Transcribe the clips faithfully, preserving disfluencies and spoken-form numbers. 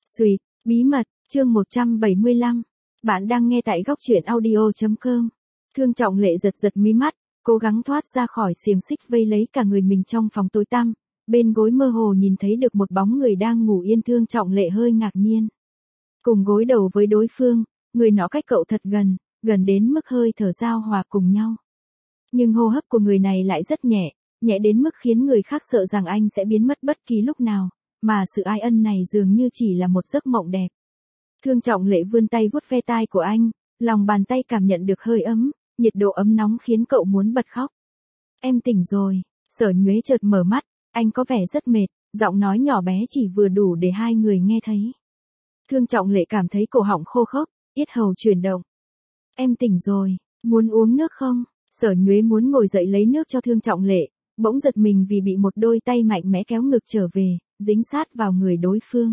Xuyệt, bí mật, chương một trăm bảy mươi lăm. Bạn đang nghe tại góc truyện audio chấm com. Thương Trọng Lệ giật giật mí mắt, cố gắng thoát ra khỏi xiềng xích vây lấy cả người mình trong phòng tối tăm. Bên gối mơ hồ nhìn thấy được một bóng người đang ngủ yên. Thương Trọng Lệ hơi ngạc nhiên. Cùng gối đầu với đối phương, người nó cách cậu thật gần, gần đến mức hơi thở giao hòa cùng nhau. Nhưng hô hấp của người này lại rất nhẹ, nhẹ đến mức khiến người khác sợ rằng anh sẽ biến mất bất kỳ lúc nào, mà sự ai ân này dường như chỉ là một giấc mộng đẹp. Thương Trọng Lệ vươn tay vuốt ve tai của anh, lòng bàn tay cảm nhận được hơi ấm, nhiệt độ ấm nóng khiến cậu muốn bật khóc. Em tỉnh rồi, Sở Nhuế chợt mở mắt, anh có vẻ rất mệt, giọng nói nhỏ bé chỉ vừa đủ để hai người nghe thấy. Thương Trọng Lệ cảm thấy cổ họng khô khốc, yết hầu chuyển động. Em tỉnh rồi, muốn uống nước không? Sở Nhuế muốn ngồi dậy lấy nước cho Thương Trọng Lệ, bỗng giật mình vì bị một đôi tay mạnh mẽ kéo ngược trở về, dính sát vào người đối phương.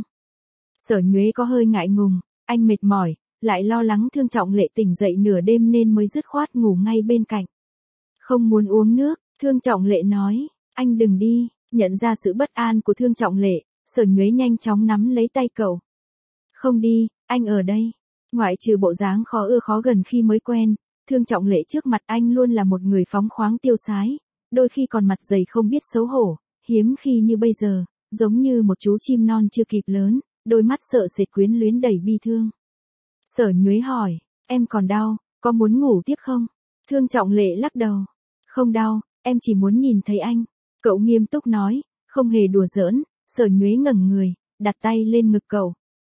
Sở Nhuế có hơi ngại ngùng, anh mệt mỏi, lại lo lắng Thương Trọng Lệ tỉnh dậy nửa đêm nên mới dứt khoát ngủ ngay bên cạnh. Không muốn uống nước, Thương Trọng Lệ nói, anh đừng đi. Nhận ra sự bất an của Thương Trọng Lệ, Sở Nhuế nhanh chóng nắm lấy tay cậu. Không đi, anh ở đây. Ngoại trừ bộ dáng khó ưa khó gần khi mới quen, Thương Trọng Lệ trước mặt anh luôn là một người phóng khoáng tiêu sái, đôi khi còn mặt dày không biết xấu hổ, hiếm khi như bây giờ, giống như một chú chim non chưa kịp lớn, đôi mắt sợ sệt quyến luyến đầy bi thương. Sở Nhuế hỏi, em còn đau, có muốn ngủ tiếp không? Thương Trọng Lệ lắc đầu. Không đau, em chỉ muốn nhìn thấy anh. Cậu nghiêm túc nói, không hề đùa giỡn. Sở Nhuế ngẩng người, đặt tay lên ngực cậu.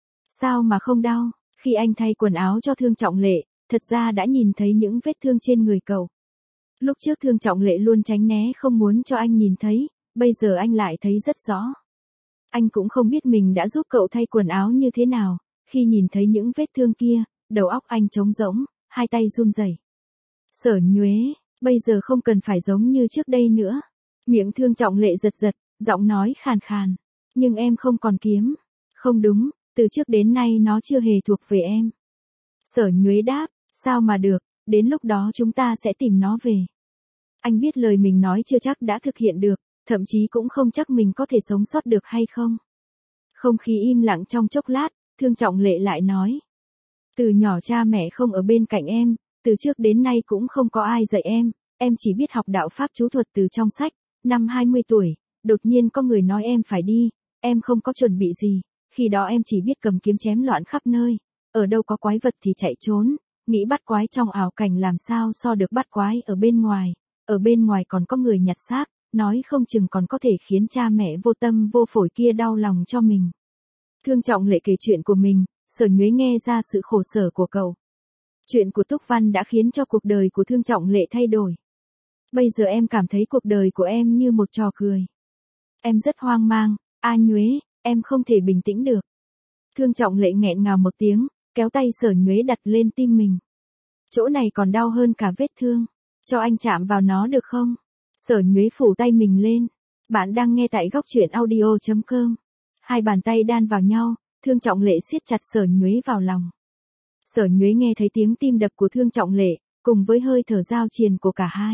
Sao mà không đau? Khi anh thay quần áo cho Thương Trọng Lệ, thật ra đã nhìn thấy những vết thương trên người cậu. Lúc trước Thương Trọng Lệ luôn tránh né không muốn cho anh nhìn thấy, bây giờ anh lại thấy rất rõ. Anh cũng không biết mình đã giúp cậu thay quần áo như thế nào, khi nhìn thấy những vết thương kia, đầu óc anh trống rỗng, hai tay run rẩy. Sở Nhuế, bây giờ không cần phải giống như trước đây nữa. Miệng Thương Trọng Lệ giật giật, giọng nói khàn khàn. Nhưng em không còn kiếm. Không đúng, từ trước đến nay nó chưa hề thuộc về em. Sở Nhuế đáp, sao mà được, đến lúc đó chúng ta sẽ tìm nó về. Anh biết lời mình nói chưa chắc đã thực hiện được, thậm chí cũng không chắc mình có thể sống sót được hay không. Không khí im lặng trong chốc lát, Thương Trọng Lệ lại nói. Từ nhỏ cha mẹ không ở bên cạnh em, từ trước đến nay cũng không có ai dạy em, em chỉ biết học đạo pháp chú thuật từ trong sách. Năm hai mươi tuổi, đột nhiên có người nói em phải đi, em không có chuẩn bị gì, khi đó em chỉ biết cầm kiếm chém loạn khắp nơi, ở đâu có quái vật thì chạy trốn, nghĩ bắt quái trong ảo cảnh làm sao so được bắt quái ở bên ngoài, ở bên ngoài còn có người nhặt xác, nói không chừng còn có thể khiến cha mẹ vô tâm vô phổi kia đau lòng cho mình. Thương Trọng Lệ kể chuyện của mình, Sở Nhuế nghe ra sự khổ sở của cậu. Chuyện của Túc Văn đã khiến cho cuộc đời của Thương Trọng Lệ thay đổi. Bây giờ em cảm thấy cuộc đời của em như một trò cười. Em rất hoang mang, A Nhuế, em không thể bình tĩnh được. Thương Trọng Lệ nghẹn ngào một tiếng, kéo tay Sở Nhuế đặt lên tim mình. Chỗ này còn đau hơn cả vết thương, cho anh chạm vào nó được không? Sở Nhuế phủ tay mình lên. Bạn đang nghe tại góc truyện audio chấm com. Hai bàn tay đan vào nhau, Thương Trọng Lệ siết chặt Sở Nhuế vào lòng. Sở Nhuế nghe thấy tiếng tim đập của Thương Trọng Lệ, cùng với hơi thở giao triền của cả hai.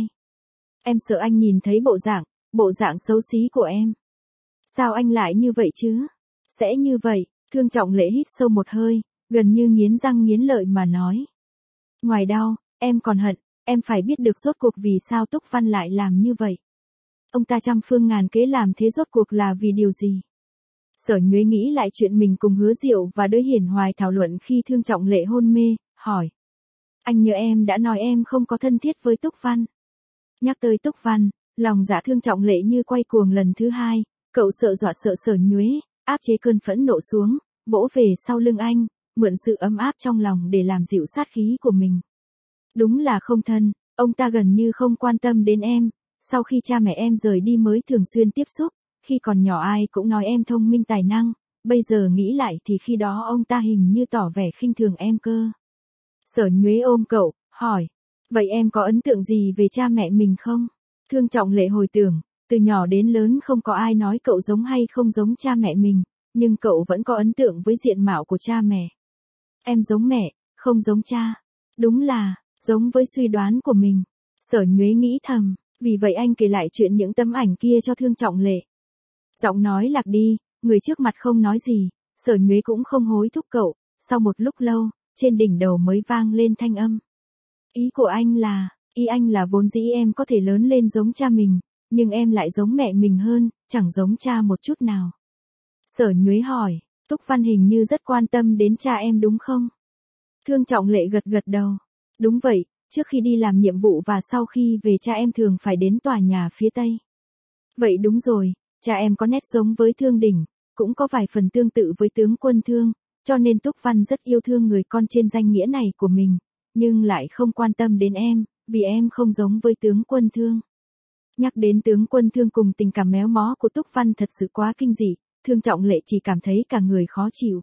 Em sợ anh nhìn thấy bộ dạng, bộ dạng xấu xí của em. Sao anh lại như vậy chứ? Sẽ như vậy, Thương Trọng Lệ hít sâu một hơi, gần như nghiến răng nghiến lợi mà nói. Ngoài đau, em còn hận, em phải biết được rốt cuộc vì sao Túc Văn lại làm như vậy. Ông ta trăm phương ngàn kế làm thế rốt cuộc là vì điều gì? Sở Nhuế nghĩ lại chuyện mình cùng Hứa Diệu và Đới Hiển Hoài thảo luận khi Thương Trọng Lệ hôn mê, hỏi. Anh nhớ em đã nói em không có thân thiết với Túc Văn. Nhắc tới Túc Văn, lòng dạ Thương Trọng Lệ như quay cuồng lần thứ hai, cậu sợ dọa sợ Sở Nhuế, áp chế cơn phẫn nộ xuống, vỗ về sau lưng anh, mượn sự ấm áp trong lòng để làm dịu sát khí của mình. Đúng là không thân, ông ta gần như không quan tâm đến em, sau khi cha mẹ em rời đi mới thường xuyên tiếp xúc, khi còn nhỏ ai cũng nói em thông minh tài năng, bây giờ nghĩ lại thì khi đó ông ta hình như tỏ vẻ khinh thường em cơ. Sở Nhuế ôm cậu, hỏi, vậy em có ấn tượng gì về cha mẹ mình không? Thương Trọng Lệ hồi tưởng, từ nhỏ đến lớn không có ai nói cậu giống hay không giống cha mẹ mình, nhưng cậu vẫn có ấn tượng với diện mạo của cha mẹ. Em giống mẹ, không giống cha. Đúng là, giống với suy đoán của mình. Sở Nhuế nghĩ thầm, vì vậy anh kể lại chuyện những tấm ảnh kia cho Thương Trọng Lệ. Giọng nói lạc đi, người trước mặt không nói gì, Sở Nhuế cũng không hối thúc cậu, sau một lúc lâu, trên đỉnh đầu mới vang lên thanh âm. Ý của anh là, ý anh là vốn dĩ em có thể lớn lên giống cha mình, nhưng em lại giống mẹ mình hơn, chẳng giống cha một chút nào. Sở Nhuế hỏi, Túc Văn hình như rất quan tâm đến cha em đúng không? Thương Trọng Lệ gật gật đầu. Đúng vậy, trước khi đi làm nhiệm vụ và sau khi về cha em thường phải đến tòa nhà phía Tây. Vậy đúng rồi, cha em có nét giống với Thương Đỉnh, cũng có vài phần tương tự với tướng quân Thương, cho nên Túc Văn rất yêu thương người con trên danh nghĩa này của mình, nhưng lại không quan tâm đến em, vì em không giống với tướng quân Thương. Nhắc đến tướng quân Thương cùng tình cảm méo mó của Túc Văn thật sự quá kinh dị, Thương Trọng Lệ chỉ cảm thấy cả người khó chịu.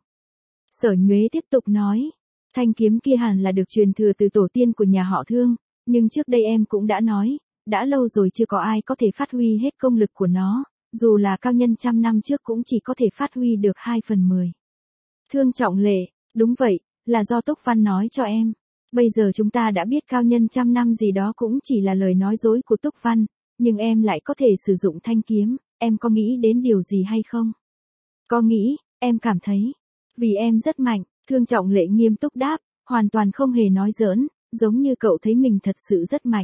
Sở Nhuế tiếp tục nói, thanh kiếm kia hẳn là được truyền thừa từ tổ tiên của nhà họ Thương, nhưng trước đây em cũng đã nói, đã lâu rồi chưa có ai có thể phát huy hết công lực của nó, dù là cao nhân trăm năm trước cũng chỉ có thể phát huy được hai phần mười. Thương Trọng Lệ, đúng vậy, là do Túc Văn nói cho em. Bây giờ chúng ta đã biết cao nhân trăm năm gì đó cũng chỉ là lời nói dối của Túc Văn, nhưng em lại có thể sử dụng thanh kiếm, em có nghĩ đến điều gì hay không? Có nghĩ, em cảm thấy, vì em rất mạnh, Thương Trọng Lệ nghiêm túc đáp, hoàn toàn không hề nói giỡn, giống như cậu thấy mình thật sự rất mạnh.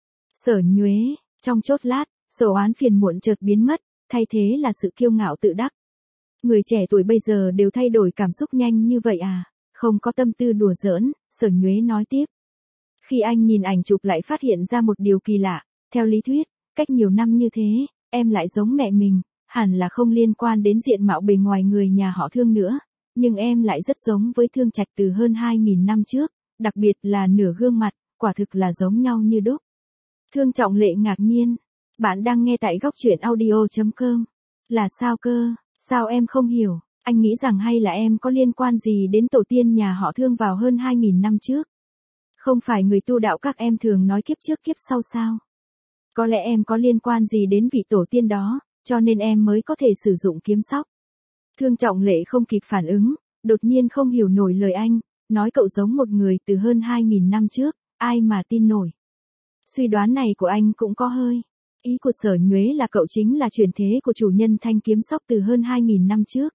Sở Nhuế, trong chốc lát, sầu oán phiền muộn chợt biến mất, thay thế là sự kiêu ngạo tự đắc. Người trẻ tuổi bây giờ đều thay đổi cảm xúc nhanh như vậy à, không có tâm tư đùa giỡn, Sở Nhuế nói tiếp. Khi anh nhìn ảnh chụp lại phát hiện ra một điều kỳ lạ, theo lý thuyết, cách nhiều năm như thế, em lại giống mẹ mình, hẳn là không liên quan đến diện mạo bề ngoài người nhà họ Thương nữa, nhưng em lại rất giống với Thương Trạch từ hơn hai nghìn năm trước, đặc biệt là nửa gương mặt, quả thực là giống nhau như đúc. Thương Trọng Lệ ngạc nhiên, bạn đang nghe tại góc truyện audio chấm com. Là sao cơ, sao em không hiểu, anh nghĩ rằng hay là em có liên quan gì đến tổ tiên nhà họ Thương vào hơn hai nghìn năm trước? Không phải người tu đạo các em thường nói kiếp trước kiếp sau sao? Có lẽ em có liên quan gì đến vị tổ tiên đó, cho nên em mới có thể sử dụng kiếm sóc. Thương Trọng Lệ không kịp phản ứng, đột nhiên không hiểu nổi lời anh, nói cậu giống một người từ hơn hai nghìn năm trước, ai mà tin nổi. Suy đoán này của anh cũng có hơi. Ý của Sở Nhuế là cậu chính là truyền thế của chủ nhân thanh kiếm sóc từ hơn hai nghìn năm trước.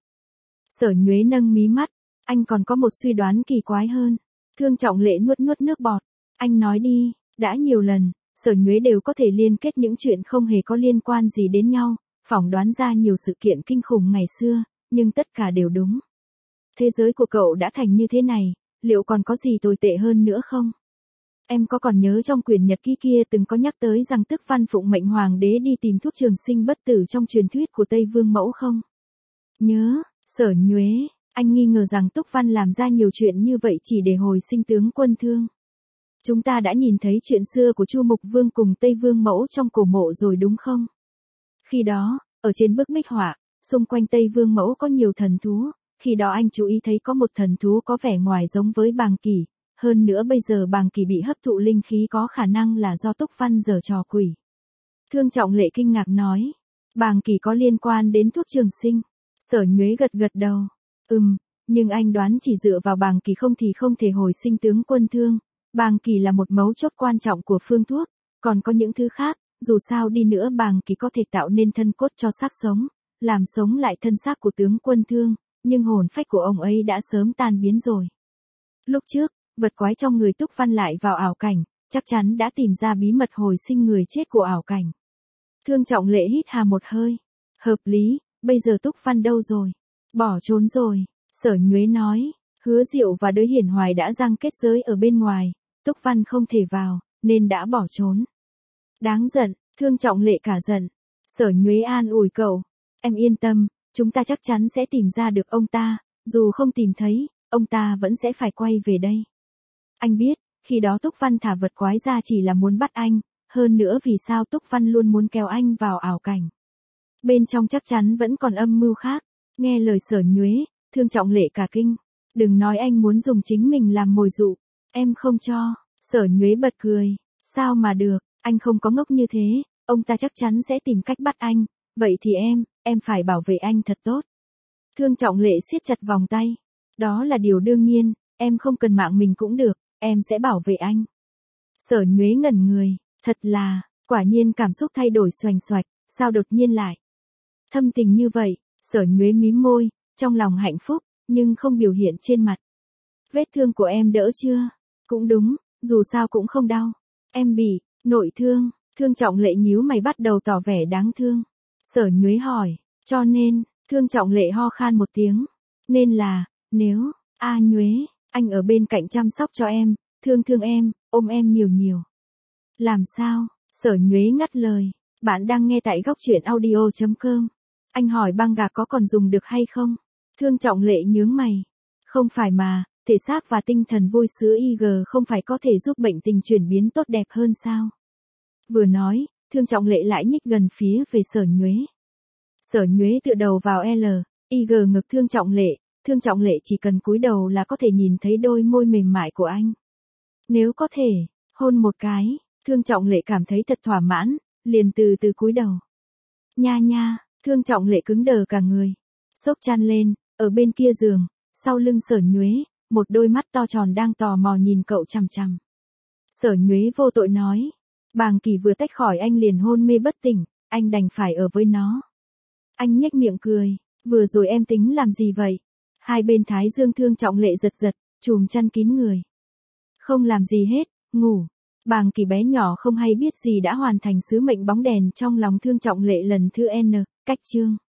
Sở Nhuế nâng mí mắt, anh còn có một suy đoán kỳ quái hơn. Thương Trọng Lệ nuốt nuốt nước bọt, anh nói đi, đã nhiều lần, Sở Nhuế đều có thể liên kết những chuyện không hề có liên quan gì đến nhau, phỏng đoán ra nhiều sự kiện kinh khủng ngày xưa, nhưng tất cả đều đúng. Thế giới của cậu đã thành như thế này, liệu còn có gì tồi tệ hơn nữa không? Em có còn nhớ trong quyển nhật ký kia từng có nhắc tới rằng Tức Văn phụng mệnh hoàng đế đi tìm thuốc trường sinh bất tử trong truyền thuyết của Tây Vương Mẫu không? Nhớ, Sở Nhuế, anh nghi ngờ rằng Túc Văn làm ra nhiều chuyện như vậy chỉ để hồi sinh tướng quân Thương. Chúng ta đã nhìn thấy chuyện xưa của Chu Mục Vương cùng Tây Vương Mẫu trong cổ mộ rồi đúng không? Khi đó, ở trên bức minh họa, xung quanh Tây Vương Mẫu có nhiều thần thú, khi đó anh chú ý thấy có một thần thú có vẻ ngoài giống với Bàng Kỳ, hơn nữa bây giờ Bàng Kỳ bị hấp thụ linh khí có khả năng là do Túc Văn giở trò quỷ. Thương Trọng Lệ kinh ngạc nói, Bàng Kỳ có liên quan đến thuốc trường sinh. Sở Nhuế gật gật đầu, ừm, nhưng anh đoán chỉ dựa vào Bàng Kỳ không thì không thể hồi sinh tướng quân Thương. Bàng Kỳ là một mấu chốt quan trọng của phương thuốc, còn có những thứ khác, dù sao đi nữa Bàng Kỳ có thể tạo nên thân cốt cho xác sống, làm sống lại thân xác của tướng quân Thương, nhưng hồn phách của ông ấy đã sớm tan biến rồi. Lúc trước, vật quái trong người Túc Văn lại vào ảo cảnh, chắc chắn đã tìm ra bí mật hồi sinh người chết của ảo cảnh. Thương Trọng Lệ hít hà một hơi, hợp lý, bây giờ Túc Văn đâu rồi? Bỏ trốn rồi, Sở Nhuế nói, Hứa Diệu và Đới Hiển Hoài đã giăng kết giới ở bên ngoài, Túc Văn không thể vào, nên đã bỏ trốn. Đáng giận, Thương Trọng Lệ cả giận. Sở Nhuế an ủi cậu, em yên tâm, chúng ta chắc chắn sẽ tìm ra được ông ta, dù không tìm thấy, ông ta vẫn sẽ phải quay về đây. Anh biết, khi đó Túc Văn thả vật quái ra chỉ là muốn bắt anh, hơn nữa vì sao Túc Văn luôn muốn kéo anh vào ảo cảnh. Bên trong chắc chắn vẫn còn âm mưu khác. Nghe lời Sở Nhuế, Thương Trọng Lệ cả kinh. Đừng nói anh muốn dùng chính mình làm mồi dụ. Em không cho. Sở Nhuế bật cười. Sao mà được, anh không có ngốc như thế, ông ta chắc chắn sẽ tìm cách bắt anh. Vậy thì em, em phải bảo vệ anh thật tốt. Thương Trọng Lệ siết chặt vòng tay. Đó là điều đương nhiên, em không cần mạng mình cũng được, em sẽ bảo vệ anh. Sở Nhuế ngẩn người, thật là, quả nhiên cảm xúc thay đổi xoành xoạch, sao đột nhiên lại. Thâm tình như vậy, Sở Nhuế mím môi, trong lòng hạnh phúc, nhưng không biểu hiện trên mặt. Vết thương của em đỡ chưa? Cũng đúng, dù sao cũng không đau. Em bị nội thương. Thương Trọng Lệ nhíu mày bắt đầu tỏ vẻ đáng thương. Sở Nhuế hỏi, cho nên, Thương Trọng Lệ ho khan một tiếng. Nên là, nếu, A Nhuế, anh ở bên cạnh chăm sóc cho em, thương thương em, ôm em nhiều nhiều. Làm sao? Sở Nhuế ngắt lời. Bạn đang nghe tại góc truyện audio chấm com. Anh hỏi băng gạc có còn dùng được hay không? Thương Trọng Lệ nhướng mày. Không phải mà, thể xác và tinh thần vui sữa i giê không phải có thể giúp bệnh tình chuyển biến tốt đẹp hơn sao? Vừa nói, Thương Trọng Lệ lại nhích gần phía về Sở Nhuế. Sở Nhuế tựa đầu vào L, i giê ngực Thương Trọng Lệ, Thương Trọng Lệ chỉ cần cúi đầu là có thể nhìn thấy đôi môi mềm mại của anh. Nếu có thể, hôn một cái, Thương Trọng Lệ cảm thấy thật thỏa mãn, liền từ từ cúi đầu. Nha nha, Thương Trọng Lệ cứng đờ cả người. Xốc chăn lên, ở bên kia giường, sau lưng Sở Nhuế, một đôi mắt to tròn đang tò mò nhìn cậu chằm chằm. Sở Nhuế vô tội nói. Bàng Kỳ vừa tách khỏi anh liền hôn mê bất tỉnh, anh đành phải ở với nó. Anh nhếch miệng cười, vừa rồi em tính làm gì vậy? Hai bên thái dương Thương Trọng Lệ giật giật, chùm chăn kín người. Không làm gì hết, ngủ. Bàng Kỳ bé nhỏ không hay biết gì đã hoàn thành sứ mệnh bóng đèn trong lòng Thương Trọng Lệ lần thứ N, cách chương.